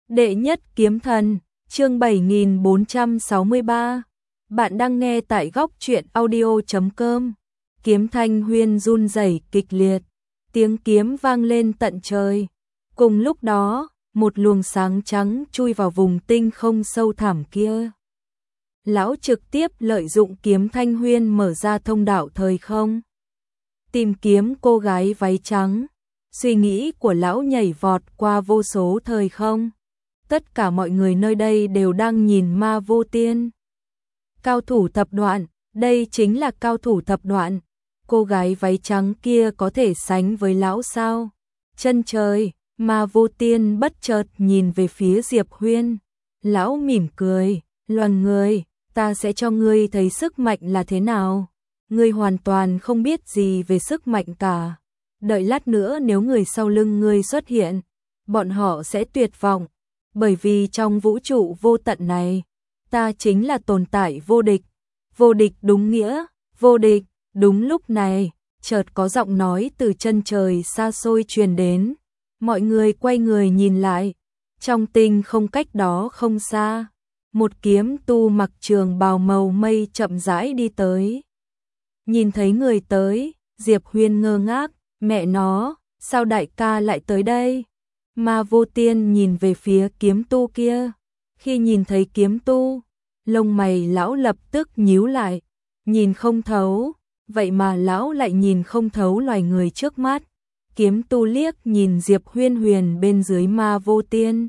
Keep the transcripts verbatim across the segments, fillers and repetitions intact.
Đệ nhất kiếm thần, chương bảy nghìn bốn trăm sáu mươi ba. Bạn đang nghe tại góc truyện audio chấm com. Kiếm thanh huyên run rẩy kịch liệt, tiếng kiếm vang lên tận trời. Cùng lúc đó, một luồng sáng trắng chui vào vùng tinh không sâu thẳm kia. Lão trực tiếp lợi dụng kiếm thanh huyên mở ra thông đạo thời không, tìm kiếm cô gái váy trắng. Suy nghĩ của lão nhảy vọt qua vô số thời không. Tất cả mọi người nơi đây đều đang nhìn Ma Vô Tiên. Cao thủ thập đoạn, đây chính là cao thủ thập đoạn. Cô gái váy trắng kia có thể sánh với lão sao? Chân trời, Ma Vô Tiên bất chợt nhìn về phía Diệp Huyên. Lão mỉm cười, loàn người, ta sẽ cho ngươi thấy sức mạnh là thế nào. Ngươi hoàn toàn không biết gì về sức mạnh cả. Đợi lát nữa nếu người sau lưng ngươi xuất hiện, bọn họ sẽ tuyệt vọng. Bởi vì trong vũ trụ vô tận này, ta chính là tồn tại vô địch. Vô địch đúng nghĩa, vô địch. Đúng lúc này, chợt có giọng nói từ chân trời xa xôi truyền đến. Mọi người quay người nhìn lại. Trong tinh không cách đó không xa, một kiếm tu mặc trường bào màu mây chậm rãi đi tới. Nhìn thấy người tới, Diệp Huyên ngơ ngác, mẹ nó, sao đại ca lại tới đây? Ma Vô Tiên nhìn về phía kiếm tu kia. Khi nhìn thấy kiếm tu, lông mày lão lập tức nhíu lại, nhìn không thấu. Vậy mà lão lại nhìn không thấu loài người trước mắt. Kiếm tu liếc nhìn Diệp Huyên Huyền bên dưới Ma Vô Tiên,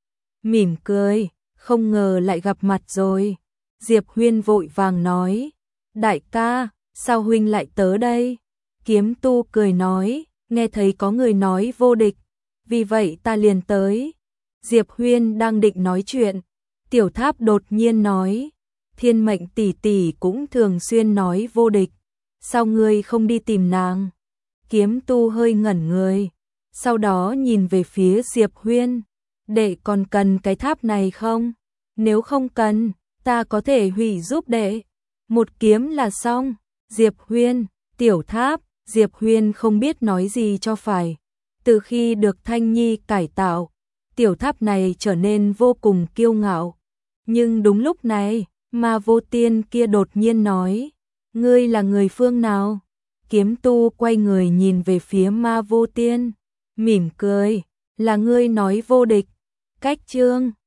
mỉm cười, không ngờ lại gặp mặt rồi. Diệp Huyên vội vàng nói, đại ca, sao huynh lại tới đây? Kiếm tu cười nói, nghe thấy có người nói vô địch, vì vậy ta liền tới. Diệp Huyên đang định nói chuyện, Tiểu Tháp đột nhiên nói, Thiên Mệnh tỷ tỷ cũng thường xuyên nói vô địch, sao ngươi không đi tìm nàng? Kiếm tu hơi ngẩn người, sau đó nhìn về phía Diệp Huyên, đệ còn cần cái tháp này không? Nếu không cần, ta có thể hủy giúp đệ, một kiếm là xong. Diệp Huyên, Tiểu Tháp, Diệp Huyên không biết nói gì cho phải. Từ khi được Thanh Nhi cải tạo, tiểu tháp này trở nên vô cùng kiêu ngạo. Nhưng đúng lúc này, Ma Vô Tiên kia đột nhiên nói, ngươi là người phương nào? Kiếm tu quay người nhìn về phía Ma Vô Tiên, mỉm cười, là ngươi nói vô địch. Cách chương